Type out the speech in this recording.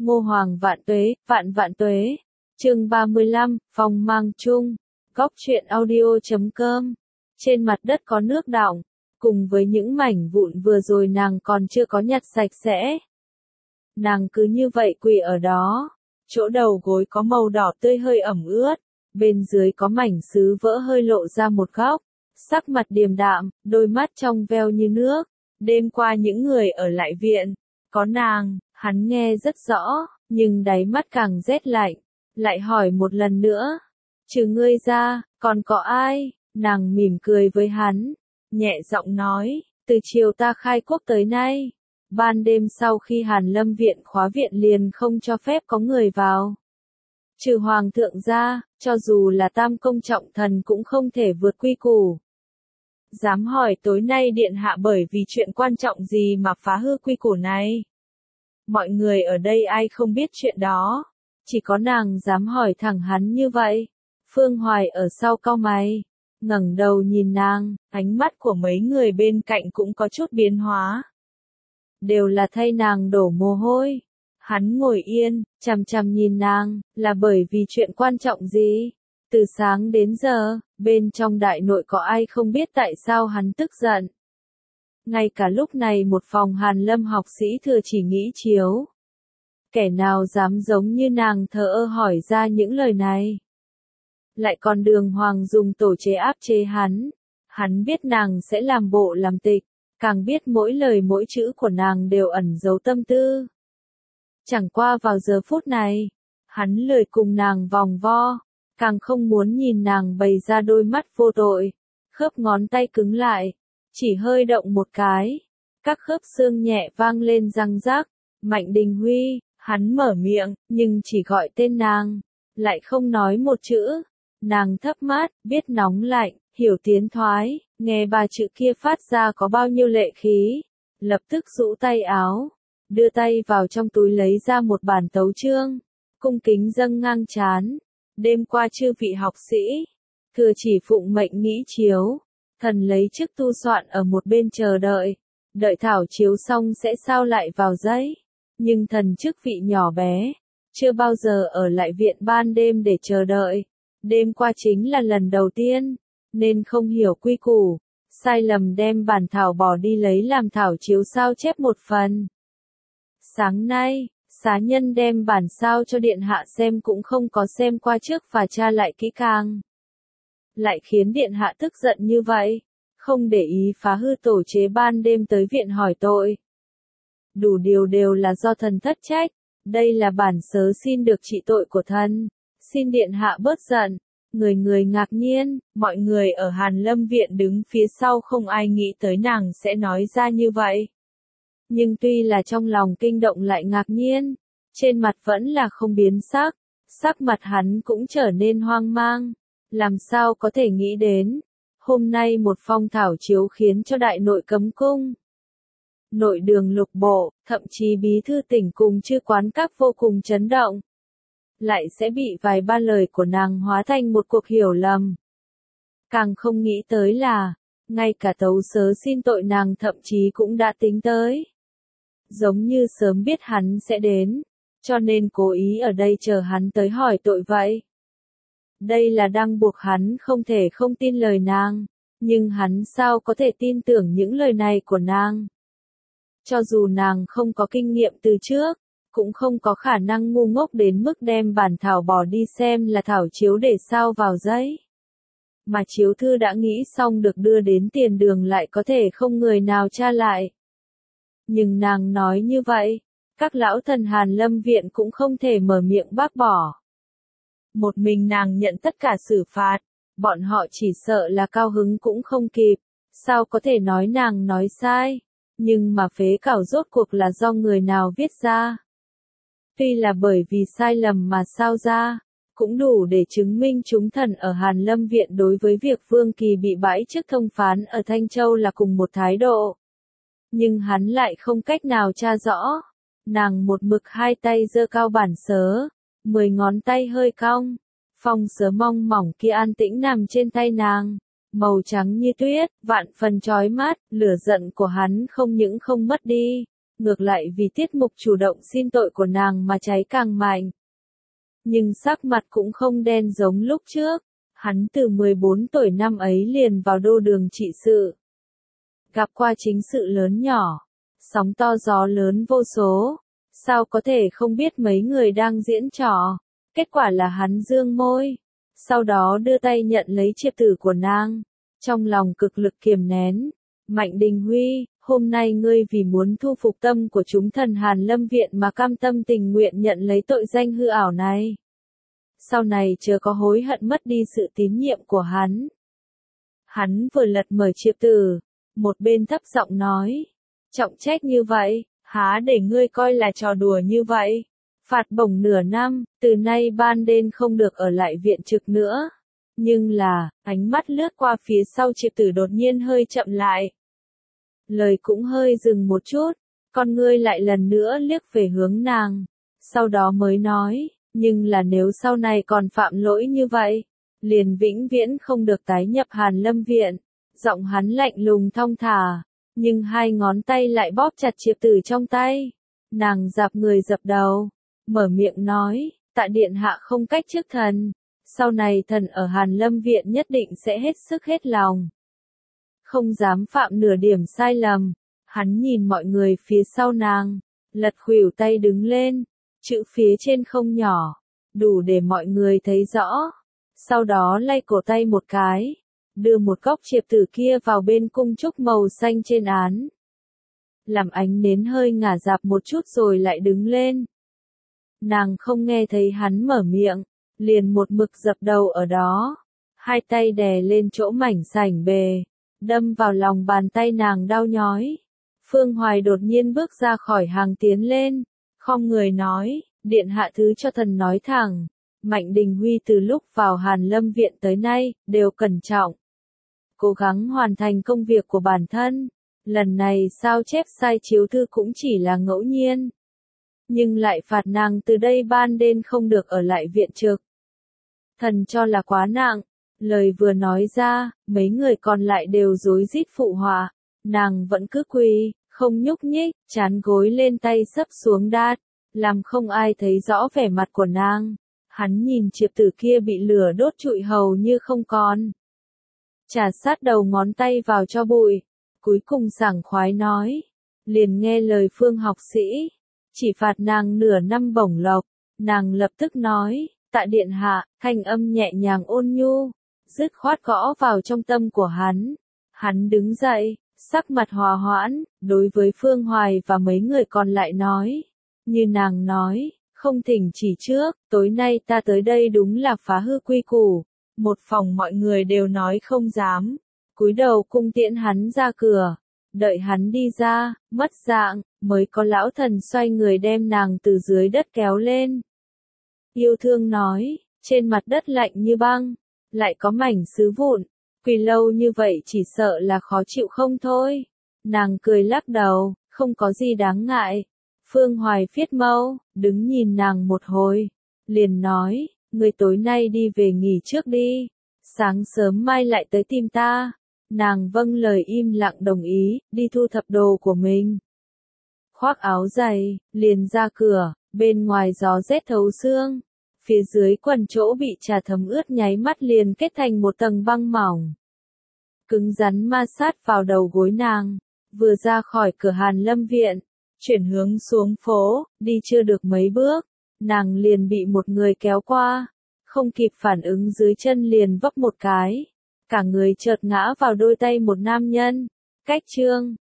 Ngô Hoàng vạn vạn tuế. Chương 35, phòng mang chung. Góc truyện audio.com. Trên mặt đất có nước đọng, cùng với những mảnh vụn vừa rồi nàng còn chưa có nhặt sạch sẽ. Nàng cứ như vậy quỳ ở đó, chỗ đầu gối có màu đỏ tươi hơi ẩm ướt, bên dưới có mảnh sứ vỡ hơi lộ ra một góc, sắc mặt điềm đạm, đôi mắt trong veo như nước. Đêm qua những người ở lại viện, có nàng, hắn nghe rất rõ, nhưng đáy mắt càng rét lạnh, lại hỏi một lần nữa, trừ ngươi ra, còn có ai? Nàng mỉm cười với hắn, nhẹ giọng nói, từ chiều ta khai quốc tới nay, ban đêm sau khi Hàn Lâm viện khóa viện liền không cho phép có người vào. Trừ hoàng thượng ra, cho dù là tam công trọng thần cũng không thể vượt quy củ. Dám hỏi tối nay điện hạ bởi vì chuyện quan trọng gì mà phá hư quy củ này? Mọi người ở đây ai không biết chuyện đó, chỉ có nàng dám hỏi thẳng hắn như vậy. Phương Hoài ở sau cau mày, ngẩng đầu nhìn nàng, ánh mắt của mấy người bên cạnh cũng có chút biến hóa. Đều là thay nàng đổ mồ hôi. Hắn ngồi yên, chằm chằm nhìn nàng, là bởi vì chuyện quan trọng gì? Từ sáng đến giờ, bên trong đại nội có ai không biết tại sao hắn tức giận. Ngay cả lúc này một phòng Hàn Lâm học sĩ thừa chỉ nghĩ chiếu. Kẻ nào dám giống như nàng thờ ơ hỏi ra những lời này. Lại còn Đường Hoàng dùng tổ chế áp chế hắn. Hắn biết nàng sẽ làm bộ làm tịch, càng biết mỗi lời mỗi chữ của nàng đều ẩn giấu tâm tư. Chẳng qua vào giờ phút này, hắn lười cùng nàng vòng vo, càng không muốn nhìn nàng bày ra đôi mắt vô tội. Khớp ngón tay cứng lại, chỉ hơi động một cái, các khớp xương nhẹ vang lên răng rắc. Mạnh Đình Huy, hắn mở miệng, nhưng chỉ gọi tên nàng, lại không nói một chữ. Nàng thấp mắt, biết nóng lạnh, hiểu tiến thoái, nghe ba chữ kia phát ra có bao nhiêu lệ khí, lập tức rũ tay áo, đưa tay vào trong túi lấy ra một bản tấu chương, cung kính dâng ngang trán. Đêm qua chư vị học sĩ, thừa chỉ phụng mệnh nghĩ chiếu, thần lấy chức tu soạn ở một bên chờ đợi, đợi thảo chiếu xong sẽ sao lại vào giấy. Nhưng thần chức vị nhỏ bé, chưa bao giờ ở lại viện ban đêm để chờ đợi. Đêm qua chính là lần đầu tiên, nên không hiểu quy củ, sai lầm đem bản thảo bỏ đi lấy làm thảo chiếu sao chép một phần. Sáng nay, xá nhân đem bản sao cho điện hạ xem cũng không có xem qua trước và tra lại kỹ càng. Lại khiến điện hạ tức giận như vậy, không để ý phá hư tổ chế ban đêm tới viện hỏi tội. Đủ điều đều là do thần thất trách, đây là bản sớ xin được trị tội của thần, xin điện hạ bớt giận. Người người ngạc nhiên, mọi người ở Hàn Lâm viện đứng phía sau không ai nghĩ tới nàng sẽ nói ra như vậy. Nhưng tuy là trong lòng kinh động lại ngạc nhiên, trên mặt vẫn là không biến sắc, sắc mặt hắn cũng trở nên hoang mang. Làm sao có thể nghĩ đến, hôm nay một phong thảo chiếu khiến cho đại nội cấm cung. Nội đường lục bộ, thậm chí bí thư tỉnh cùng chư quán các vô cùng chấn động. Lại sẽ bị vài ba lời của nàng hóa thành một cuộc hiểu lầm. Càng không nghĩ tới là, ngay cả tấu sớ xin tội nàng thậm chí cũng đã tính tới. Giống như sớm biết hắn sẽ đến, cho nên cố ý ở đây chờ hắn tới hỏi tội vậy. Đây là đang buộc hắn không thể không tin lời nàng, nhưng hắn sao có thể tin tưởng những lời này của nàng. Cho dù nàng không có kinh nghiệm từ trước, cũng không có khả năng ngu ngốc đến mức đem bản thảo bỏ đi xem là thảo chiếu để sao vào giấy. Mà chiếu thư đã nghĩ xong được đưa đến tiền đường lại có thể không người nào tra lại. Nhưng nàng nói như vậy, các lão thần Hàn Lâm viện cũng không thể mở miệng bác bỏ. Một mình nàng nhận tất cả xử phạt, bọn họ chỉ sợ là cao hứng cũng không kịp, sao có thể nói nàng nói sai, nhưng mà phế cảo rốt cuộc là do người nào viết ra. Tuy là bởi vì sai lầm mà sao ra, cũng đủ để chứng minh chúng thần ở Hàn Lâm viện đối với việc Vương Kỳ bị bãi chức thông phán ở Thanh Châu là cùng một thái độ. Nhưng hắn lại không cách nào tra rõ. Nàng một mực hai tay giơ cao bản sớ, 10 ngón tay hơi cong. Phong sớ mong mỏng kia an tĩnh nằm trên tay nàng, màu trắng như tuyết, vạn phần chói mắt, lửa giận của hắn không những không mất đi, ngược lại vì tiết mục chủ động xin tội của nàng mà cháy càng mạnh. Nhưng sắc mặt cũng không đen giống lúc trước, hắn từ 14 tuổi năm ấy liền vào đô đường trị sự. Gặp qua chính sự lớn nhỏ, sóng to gió lớn vô số, sao có thể không biết mấy người đang diễn trò. Kết quả là hắn dương môi, sau đó đưa tay nhận lấy chiệp tử của nàng, trong lòng cực lực kiềm nén. Mạnh Đình Huy, hôm nay ngươi vì muốn thu phục tâm của chúng thần Hàn Lâm Viện mà cam tâm tình nguyện nhận lấy tội danh hư ảo này. Sau này chớ có hối hận mất đi sự tín nhiệm của hắn. Hắn vừa lật mở chiệp tử, một bên thấp giọng nói, trọng trách như vậy, há để ngươi coi là trò đùa như vậy. Phạt bổng nửa năm, từ nay ban đêm không được ở lại viện trực nữa. Nhưng là, ánh mắt lướt qua phía sau chiệp tử đột nhiên hơi chậm lại. Lời cũng hơi dừng một chút, con ngươi lại lần nữa liếc về hướng nàng. Sau đó mới nói, nhưng là nếu sau này còn phạm lỗi như vậy, liền vĩnh viễn không được tái nhập Hàn Lâm Viện. Giọng hắn lạnh lùng thong thả, nhưng hai ngón tay lại bóp chặt chiệp tử trong tay. Nàng dạp người dập đầu, mở miệng nói, tạ điện hạ không cách trước thần. Sau này thần ở Hàn Lâm Viện nhất định sẽ hết sức hết lòng. Không dám phạm nửa điểm sai lầm. Hắn nhìn mọi người phía sau nàng, lật khuỷu tay đứng lên, chữ phía trên không nhỏ, đủ để mọi người thấy rõ. Sau đó lay cổ tay một cái, đưa một góc chiệp tử kia vào bên cung trúc màu xanh trên án. Làm ánh nến hơi ngả dạp một chút rồi lại đứng lên. Nàng không nghe thấy hắn mở miệng, liền một mực dập đầu ở đó, hai tay đè lên chỗ mảnh sảnh bề, đâm vào lòng bàn tay nàng đau nhói. Phương Hoài đột nhiên bước ra khỏi hàng tiến lên, khom người nói, điện hạ thứ cho thần nói thẳng, Mạnh Đình Huy từ lúc vào Hàn Lâm Viện tới nay, đều cẩn trọng, cố gắng hoàn thành công việc của bản thân. Lần này sao chép sai chiếu thư cũng chỉ là ngẫu nhiên, nhưng lại phạt nàng từ đây ban đêm không được ở lại viện trực. Thần cho là quá nặng. Lời vừa nói ra, mấy người còn lại đều rối rít phụ họa. Nàng vẫn cứ quỳ, không nhúc nhích, chán gối lên tay sấp xuống đát, làm không ai thấy rõ vẻ mặt của nàng. Hắn nhìn chiệp tử kia bị lửa đốt trụi hầu như không còn. Chà sát đầu ngón tay vào cho bụi, cuối cùng sảng khoái nói, liền nghe lời Phương học sĩ, chỉ phạt nàng nửa năm bổng lộc. Nàng lập tức nói, tạ điện hạ, thanh âm nhẹ nhàng ôn nhu, dứt khoát gõ vào trong tâm của hắn. Hắn đứng dậy, sắc mặt hòa hoãn, đối với Phương Hoài và mấy người còn lại nói, như nàng nói, không thỉnh chỉ trước, tối nay ta tới đây đúng là phá hư quy củ. Một phòng mọi người đều nói không dám, cúi đầu cung tiễn hắn ra cửa. Đợi hắn đi ra, mất dạng, mới có lão thần xoay người đem nàng từ dưới đất kéo lên. Yêu thương nói, trên mặt đất lạnh như băng, lại có mảnh sứ vụn, quỳ lâu như vậy chỉ sợ là khó chịu không thôi. Nàng cười lắc đầu, không có gì đáng ngại. Phương Hoài phiết mâu, đứng nhìn nàng một hồi, liền nói, người tối nay đi về nghỉ trước đi, sáng sớm mai lại tới tìm ta. Nàng vâng lời im lặng đồng ý, đi thu thập đồ của mình. Khoác áo dày, liền ra cửa, bên ngoài gió rét thấu xương. Phía dưới quần chỗ bị trà thấm ướt nháy mắt liền kết thành một tầng băng mỏng. Cứng rắn ma sát vào đầu gối nàng, vừa ra khỏi cửa Hàn Lâm Viện, chuyển hướng xuống phố, đi chưa được mấy bước, nàng liền bị một người kéo qua, không kịp phản ứng dưới chân liền vấp một cái. Cả người chợt ngã vào đôi tay một nam nhân. Cách chương